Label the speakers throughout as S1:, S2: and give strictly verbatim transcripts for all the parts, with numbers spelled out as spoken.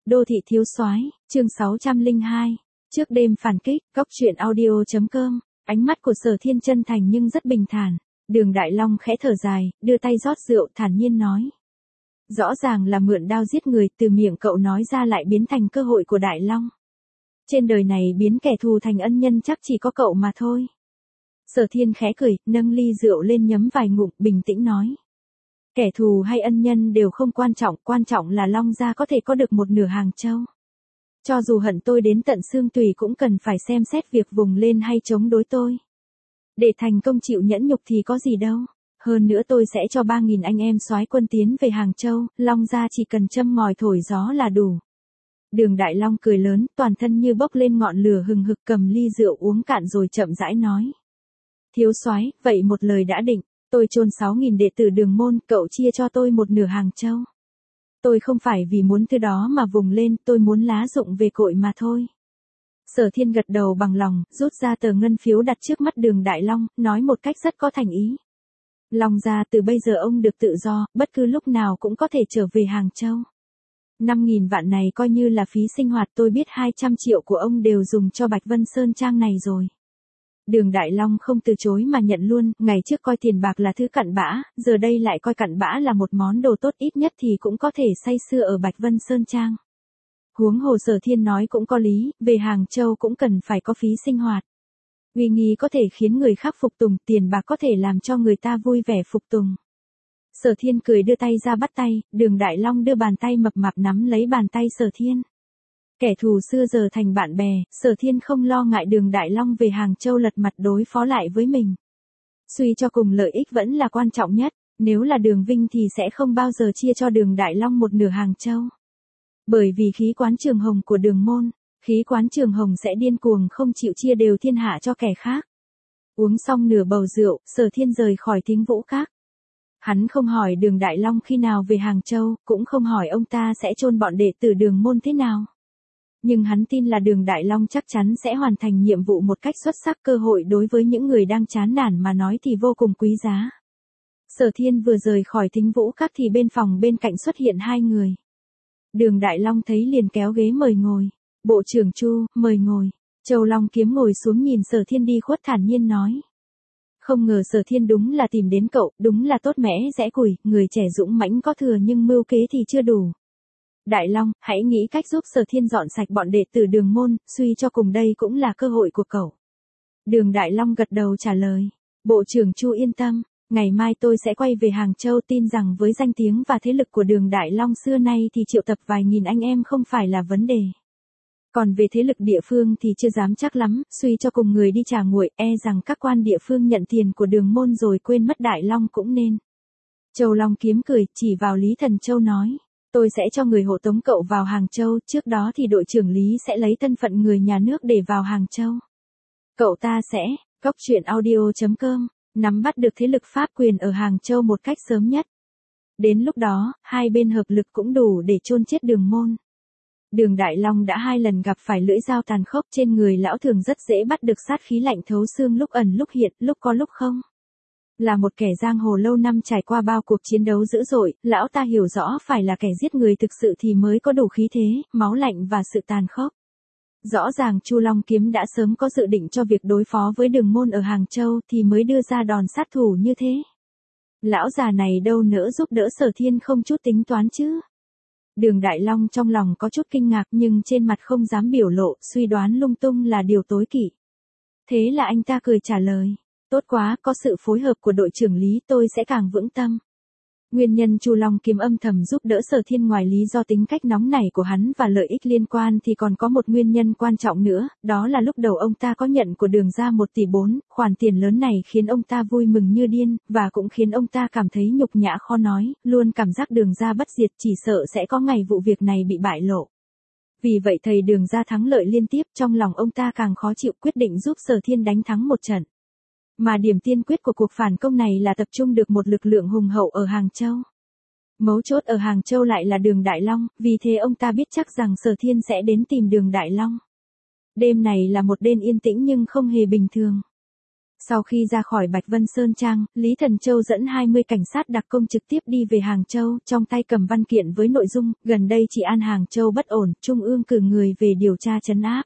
S1: Đô thị thiếu soái, chương sáu trăm lẻ hai. Trước đêm phản kích, góc truyện audio.com. Ánh mắt của Sở Thiên chân thành nhưng rất bình thản. Đường Đại Long khẽ thở dài, đưa tay rót rượu, thản nhiên nói. Rõ ràng là mượn đao giết người, từ miệng cậu nói ra lại biến thành cơ hội của Đại Long. Trên đời này biến kẻ thù thành ân nhân chắc chỉ có cậu mà thôi. Sở Thiên khẽ cười, nâng ly rượu lên nhấm vài ngụm, bình tĩnh nói. Kẻ thù hay ân nhân đều không quan trọng, quan trọng là Long gia có thể có được một nửa Hàng Châu. Cho dù hận tôi đến tận xương tủy cũng cần phải xem xét việc vùng lên hay chống đối tôi. Để thành công chịu nhẫn nhục thì có gì đâu. Hơn nữa tôi sẽ cho ba nghìn anh em soái quân tiến về Hàng Châu, Long gia chỉ cần châm ngòi thổi gió là đủ. Đường Đại Long cười lớn, toàn thân như bốc lên ngọn lửa hừng hực, cầm ly rượu uống cạn rồi chậm rãi nói. Thiếu soái, vậy một lời đã định. Tôi chôn sáu nghìn đệ tử Đường môn, cậu chia cho tôi một nửa Hàng Châu. Tôi không phải vì muốn thứ đó mà vùng lên, tôi muốn lá rụng về cội mà thôi. Sở Thiên gật đầu bằng lòng, rút ra tờ ngân phiếu đặt trước mắt Đường Đại Long, nói một cách rất có thành ý. Long gia, từ bây giờ ông được tự do, bất cứ lúc nào cũng có thể trở về Hàng Châu. năm nghìn vạn này coi như là phí sinh hoạt, tôi biết hai trăm triệu của ông đều dùng cho Bạch Vân Sơn Trang này rồi. Đường Đại Long không từ chối mà nhận luôn, ngày trước coi tiền bạc là thứ cặn bã, giờ đây lại coi cặn bã là một món đồ tốt, ít nhất thì cũng có thể say sưa ở Bạch Vân Sơn Trang. Huống hồ Sở Thiên nói cũng có lý, về Hàng Châu cũng cần phải có phí sinh hoạt. Uy nghi có thể khiến người khác phục tùng, tiền bạc có thể làm cho người ta vui vẻ phục tùng. Sở Thiên cười đưa tay ra bắt tay, Đường Đại Long đưa bàn tay mập mạp nắm lấy bàn tay Sở Thiên. Kẻ thù xưa giờ thành bạn bè, Sở Thiên không lo ngại Đường Đại Long về Hàng Châu lật mặt đối phó lại với mình. Suy cho cùng lợi ích vẫn là quan trọng nhất, nếu là Đường Vinh thì sẽ không bao giờ chia cho Đường Đại Long một nửa Hàng Châu. Bởi vì khí quán Trường Hồng của Đường môn, khí quán Trường Hồng sẽ điên cuồng không chịu chia đều thiên hạ cho kẻ khác. Uống xong nửa bầu rượu, Sở Thiên rời khỏi Thính Vũ Các. Hắn không hỏi Đường Đại Long khi nào về Hàng Châu, cũng không hỏi ông ta sẽ chôn bọn đệ tử Đường môn thế nào. Nhưng hắn tin là Đường Đại Long chắc chắn sẽ hoàn thành nhiệm vụ một cách xuất sắc, cơ hội đối với những người đang chán nản mà nói thì vô cùng quý giá. Sở Thiên vừa rời khỏi Thính Vũ Các thì bên phòng bên cạnh xuất hiện hai người. Đường Đại Long thấy liền kéo ghế mời ngồi. Bộ trưởng Chu, mời ngồi. Châu Long Kiếm ngồi xuống nhìn Sở Thiên đi khuất thản nhiên nói. Không ngờ Sở Thiên đúng là tìm đến cậu, đúng là tốt mẽ rẽ củi, người trẻ dũng mãnh có thừa nhưng mưu kế thì chưa đủ. Đại Long, hãy nghĩ cách giúp Sở Thiên dọn sạch bọn đệ tử Đường môn, suy cho cùng đây cũng là cơ hội của cậu. Đường Đại Long gật đầu trả lời. Bộ trưởng Chu yên tâm, ngày mai tôi sẽ quay về Hàng Châu, tin rằng với danh tiếng và thế lực của Đường Đại Long xưa nay thì triệu tập vài nghìn anh em không phải là vấn đề. Còn về thế lực địa phương thì chưa dám chắc lắm, suy cho cùng người đi trả nguội, e rằng các quan địa phương nhận tiền của Đường môn rồi quên mất Đại Long cũng nên. Châu Long Kiếm cười, chỉ vào Lý Thần Châu nói. Tôi sẽ cho người hộ tống cậu vào Hàng Châu, trước đó thì đội trưởng Lý sẽ lấy thân phận người nhà nước để vào Hàng Châu. Cậu ta sẽ, góc truyện audio.com, nắm bắt được thế lực pháp quyền ở Hàng Châu một cách sớm nhất. Đến lúc đó, hai bên hợp lực cũng đủ để chôn chết Đường môn. Đường Đại Long đã hai lần gặp phải lưỡi dao tàn khốc, trên người lão thường rất dễ bắt được sát khí lạnh thấu xương, lúc ẩn lúc hiện, lúc có lúc không. Là một kẻ giang hồ lâu năm trải qua bao cuộc chiến đấu dữ dội, lão ta hiểu rõ phải là kẻ giết người thực sự thì mới có đủ khí thế, máu lạnh và sự tàn khốc. Rõ ràng Chu Long Kiếm đã sớm có dự định cho việc đối phó với Đường môn ở Hàng Châu thì mới đưa ra đòn sát thủ như thế. Lão già này đâu nỡ giúp đỡ Sở Thiên không chút tính toán chứ. Đường Đại Long trong lòng có chút kinh ngạc nhưng trên mặt không dám biểu lộ, suy đoán lung tung là điều tối kỵ. Thế là anh ta cười trả lời. Tốt quá, có sự phối hợp của đội trưởng Lý tôi sẽ càng vững tâm. Nguyên nhân Chu Long Kiếm âm thầm giúp đỡ Sở Thiên ngoài lý do tính cách nóng nảy của hắn và lợi ích liên quan thì còn có một nguyên nhân quan trọng nữa, đó là lúc đầu ông ta có nhận của Đường ra một tỷ bốn, khoản tiền lớn này khiến ông ta vui mừng như điên, và cũng khiến ông ta cảm thấy nhục nhã khó nói, luôn cảm giác Đường ra bất diệt, chỉ sợ sẽ có ngày vụ việc này bị bại lộ. Vì vậy thầy Đường ra thắng lợi liên tiếp, trong lòng ông ta càng khó chịu, quyết định giúp Sở Thiên đánh thắng một trận. Mà điểm tiên quyết của cuộc phản công này là tập trung được một lực lượng hùng hậu ở Hàng Châu. Mấu chốt ở Hàng Châu lại là Đường Đại Long, vì thế ông ta biết chắc rằng Sở Thiên sẽ đến tìm Đường Đại Long. Đêm này là một đêm yên tĩnh nhưng không hề bình thường. Sau khi ra khỏi Bạch Vân Sơn Trang, Lý Thần Châu dẫn hai mươi cảnh sát đặc công trực tiếp đi về Hàng Châu, trong tay cầm văn kiện với nội dung, gần đây trị an Hàng Châu bất ổn, Trung ương cử người về điều tra trấn áp.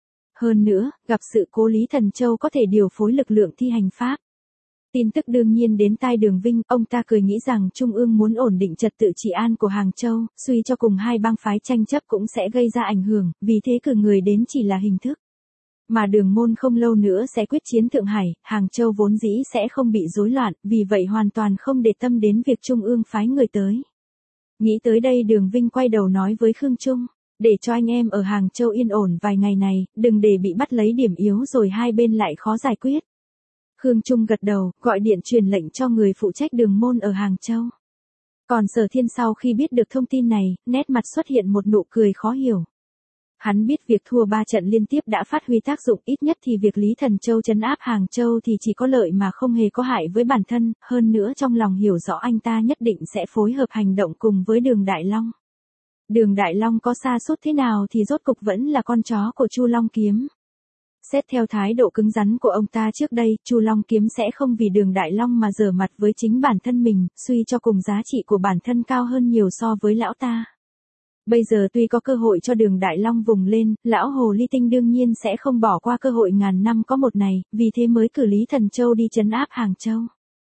S1: Hơn nữa, gặp sự cố Lý Thần Châu có thể điều phối lực lượng thi hành pháp. Tin tức đương nhiên đến tai Đường Vinh, ông ta cười nghĩ rằng Trung ương muốn ổn định trật tự trị an của Hàng Châu, suy cho cùng hai bang phái tranh chấp cũng sẽ gây ra ảnh hưởng, vì thế cử người đến chỉ là hình thức. Mà Đường Môn không lâu nữa sẽ quyết chiến Thượng Hải, Hàng Châu vốn dĩ sẽ không bị rối loạn, vì vậy hoàn toàn không để tâm đến việc Trung ương phái người tới. Nghĩ tới đây Đường Vinh quay đầu nói với Khương Trung, để cho anh em ở Hàng Châu yên ổn vài ngày này, đừng để bị bắt lấy điểm yếu rồi hai bên lại khó giải quyết. Khương Trung gật đầu, gọi điện truyền lệnh cho người phụ trách Đường Môn ở Hàng Châu. Còn Sở Thiên sau khi biết được thông tin này, nét mặt xuất hiện một nụ cười khó hiểu. Hắn biết việc thua ba trận liên tiếp đã phát huy tác dụng, ít nhất thì việc Lý Thần Châu trấn áp Hàng Châu thì chỉ có lợi mà không hề có hại với bản thân, hơn nữa trong lòng hiểu rõ anh ta nhất định sẽ phối hợp hành động cùng với Đường Đại Long. Đường Đại Long có sa sút thế nào thì rốt cục vẫn là con chó của Chu Long Kiếm. Xét theo thái độ cứng rắn của ông ta trước đây, Chu Long Kiếm sẽ không vì Đường Đại Long mà giở mặt với chính bản thân mình, suy cho cùng giá trị của bản thân cao hơn nhiều so với lão ta. Bây giờ tuy có cơ hội cho Đường Đại Long vùng lên, lão Hồ Ly Tinh đương nhiên sẽ không bỏ qua cơ hội ngàn năm có một này, vì thế mới cử Lý Thần Châu đi trấn áp Hàng Châu.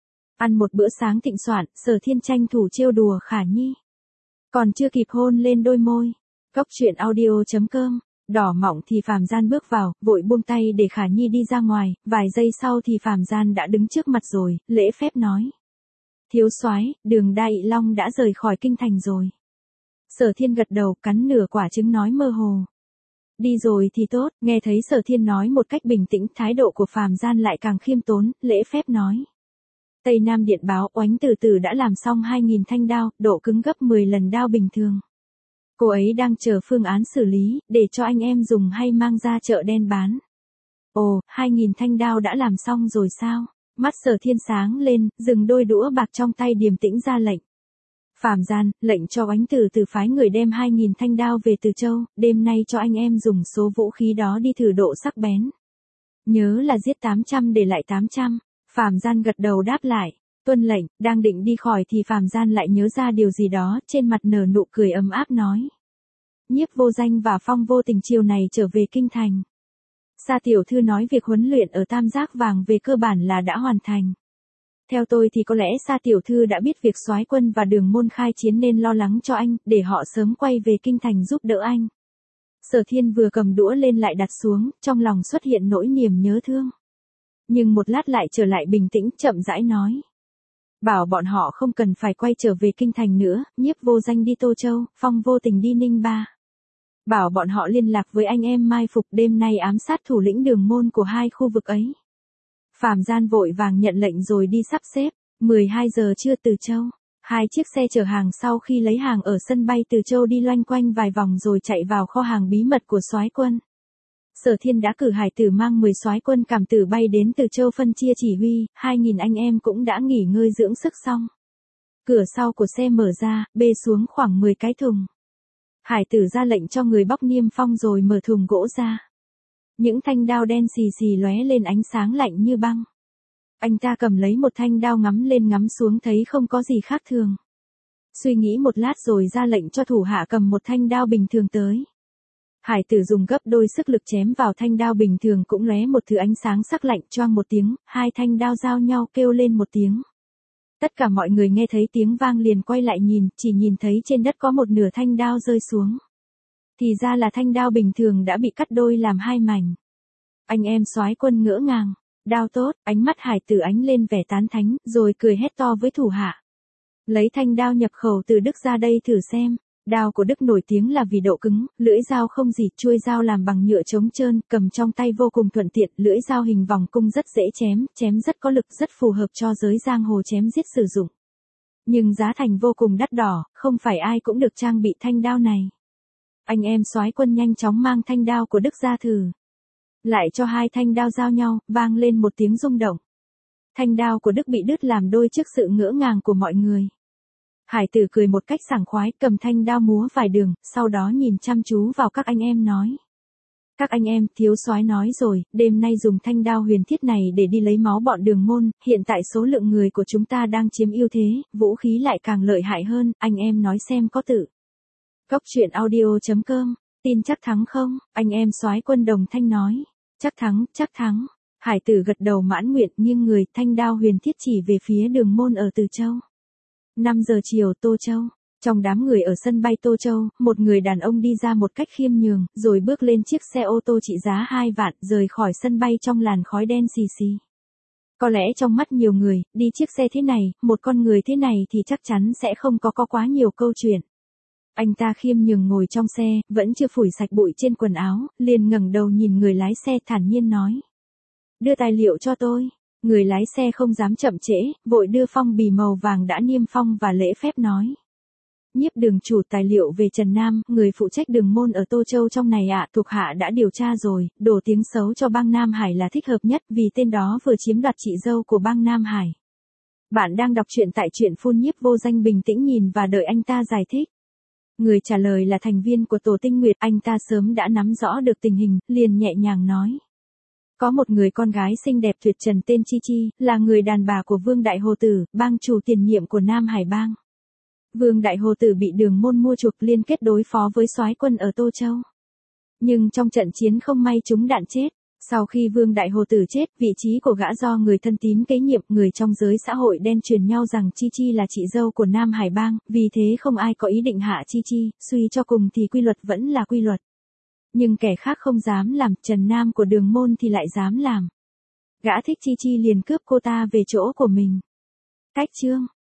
S1: Ăn một bữa sáng thịnh soạn, Sở Thiên tranh thủ trêu đùa Khả Nhi. Còn chưa kịp hôn lên đôi môi. Cốc truyện audio chấm com. Đỏ mọng thì Phàm Gian bước vào, vội buông tay để Khả Nhi đi ra ngoài, vài giây sau thì Phàm Gian đã đứng trước mặt rồi, lễ phép nói. Thiếu soái, Đường Đại Long đã rời khỏi kinh thành rồi. Sở Thiên gật đầu, cắn nửa quả trứng nói mơ hồ. Đi rồi thì tốt, nghe thấy Sở Thiên nói một cách bình tĩnh, thái độ của Phàm Gian lại càng khiêm tốn, lễ phép nói. Tây Nam điện báo, Oánh từ từ đã làm xong hai nghìn thanh đao, độ cứng gấp mười lần đao bình thường. Cô ấy đang chờ phương án xử lý, để cho anh em dùng hay mang ra chợ đen bán. Ồ, hai nghìn thanh đao đã làm xong rồi sao? Mắt Sở Thiên sáng lên, dừng đôi đũa bạc trong tay điềm tĩnh ra lệnh. Phàm Gian, lệnh cho Oánh từ từ phái người đem hai nghìn thanh đao về Từ Châu, đêm nay cho anh em dùng số vũ khí đó đi thử độ sắc bén. Nhớ là giết tám trăm để lại tám trăm. Phàm Gian gật đầu đáp lại. Tuân lệnh, đang định đi khỏi thì Phàm Gian lại nhớ ra điều gì đó, trên mặt nở nụ cười ấm áp nói. Nhiếp Vô Danh và Phong Vô Tình chiều này trở về kinh thành. Sa tiểu thư nói việc huấn luyện ở Tam Giác Vàng về cơ bản là đã hoàn thành. Theo tôi thì có lẽ Sa tiểu thư đã biết việc soái quân và Đường Môn khai chiến nên lo lắng cho anh, để họ sớm quay về kinh thành giúp đỡ anh. Sở Thiên vừa cầm đũa lên lại đặt xuống, trong lòng xuất hiện nỗi niềm nhớ thương. Nhưng một lát lại trở lại bình tĩnh, chậm rãi nói. Bảo bọn họ không cần phải quay trở về kinh thành nữa, Nhiếp Vô Danh đi Tô Châu, Phong Vô Tình đi Ninh Ba. Bảo bọn họ liên lạc với anh em mai phục đêm nay ám sát thủ lĩnh Đường Môn của hai khu vực ấy. Phàm Gian vội vàng nhận lệnh rồi đi sắp xếp. mười hai giờ trưa Từ Châu. Hai chiếc xe chở hàng sau khi lấy hàng ở sân bay Từ Châu đi loanh quanh vài vòng rồi chạy vào kho hàng bí mật của soái quân. Sở Thiên đã cử hải tử mang mười soái quân cảm tử bay đến Từ Châu phân chia chỉ huy, hai nghìn anh em cũng đã nghỉ ngơi dưỡng sức xong. Cửa sau của xe mở ra, bê xuống khoảng mười cái thùng. Hải tử ra lệnh cho người bóc niêm phong rồi mở thùng gỗ ra. Những thanh đao đen xì xì lóe lên ánh sáng lạnh như băng. Anh ta cầm lấy một thanh đao ngắm lên ngắm xuống thấy không có gì khác thường. Suy nghĩ một lát rồi ra lệnh cho thủ hạ cầm một thanh đao bình thường tới. Hải tử dùng gấp đôi sức lực chém vào thanh đao bình thường cũng lóe một thứ ánh sáng sắc lạnh, choang một tiếng, hai thanh đao giao nhau kêu lên một tiếng. Tất cả mọi người nghe thấy tiếng vang liền quay lại nhìn, chỉ nhìn thấy trên đất có một nửa thanh đao rơi xuống. Thì ra là thanh đao bình thường đã bị cắt đôi làm hai mảnh. Anh em soái quân ngỡ ngàng, đao tốt, ánh mắt hải tử ánh lên vẻ tán thánh, rồi cười hét to với thủ hạ. Lấy thanh đao nhập khẩu từ Đức ra đây thử xem. Đao của Đức nổi tiếng là vì độ cứng, lưỡi dao không dỉ, chuôi dao làm bằng nhựa chống trơn, cầm trong tay vô cùng thuận tiện, lưỡi dao hình vòng cung rất dễ chém, chém rất có lực, rất phù hợp cho giới giang hồ chém giết sử dụng. Nhưng giá thành vô cùng đắt đỏ, không phải ai cũng được trang bị thanh đao này. Anh em soái quân nhanh chóng mang thanh đao của Đức ra thử. Lại cho hai thanh đao giao nhau, vang lên một tiếng rung động. Thanh đao của Đức bị đứt làm đôi trước sự ngỡ ngàng của mọi người. Hải tử cười một cách sảng khoái, cầm thanh đao múa vài đường, sau đó nhìn chăm chú vào các anh em nói. Các anh em, thiếu soái nói rồi, đêm nay dùng thanh đao huyền thiết này để đi lấy máu bọn Đường Môn, hiện tại số lượng người của chúng ta đang chiếm ưu thế, vũ khí lại càng lợi hại hơn, anh em nói xem có tự. Cốc truyện audio chấm com, tin chắc thắng không? Anh em soái quân Đồng Thanh nói. Chắc thắng, chắc thắng. Hải tử gật đầu mãn nguyện, nghiêng người, thanh đao huyền thiết chỉ về phía Đường Môn ở Từ Châu. năm giờ chiều, Tô Châu. Trong đám người ở sân bay Tô Châu, một người đàn ông đi ra một cách khiêm nhường, rồi bước lên chiếc xe ô tô trị giá hai vạn, rời khỏi sân bay trong làn khói đen xì xì. Có lẽ trong mắt nhiều người, đi chiếc xe thế này, một con người thế này thì chắc chắn sẽ không có có quá nhiều câu chuyện. Anh ta khiêm nhường ngồi trong xe, vẫn chưa phủi sạch bụi trên quần áo, liền ngẩng đầu nhìn người lái xe thản nhiên nói. Đưa tài liệu cho tôi. Người lái xe không dám chậm trễ, vội đưa phong bì màu vàng đã niêm phong và lễ phép nói. Nhiếp Đường chủ, tài liệu về Trần Nam, người phụ trách Đường Môn ở Tô Châu trong này ạ, thuộc hạ đã điều tra rồi, đổ tiếng xấu cho bang Nam Hải là thích hợp nhất vì tên đó vừa chiếm đoạt chị dâu của bang Nam Hải. Bạn đang đọc truyện tại truyện phun nhiếp vô danh, bình tĩnh nhìn và đợi anh ta giải thích. Người trả lời là thành viên của Tổ Tinh Nguyệt, anh ta sớm đã nắm rõ được tình hình, liền nhẹ nhàng nói. Có một người con gái xinh đẹp tuyệt trần tên Chi Chi, là người đàn bà của Vương Đại Hồ Tử, bang chủ tiền nhiệm của Nam Hải bang. Vương Đại Hồ Tử bị Đường Môn mua chuộc liên kết đối phó với soái quân ở Tô Châu. Nhưng trong trận chiến không may trúng đạn chết. Sau khi Vương Đại Hồ Tử chết, vị trí của gã do người thân tín kế nhiệm, người trong giới xã hội đen truyền nhau rằng Chi Chi là chị dâu của Nam Hải bang, vì thế không ai có ý định hạ Chi Chi, suy cho cùng thì quy luật vẫn là quy luật. Nhưng kẻ khác không dám làm, Trần Nam của Đường Môn thì lại dám làm. Gã thích Chi Chi liền cướp cô ta về chỗ của mình. Cách chương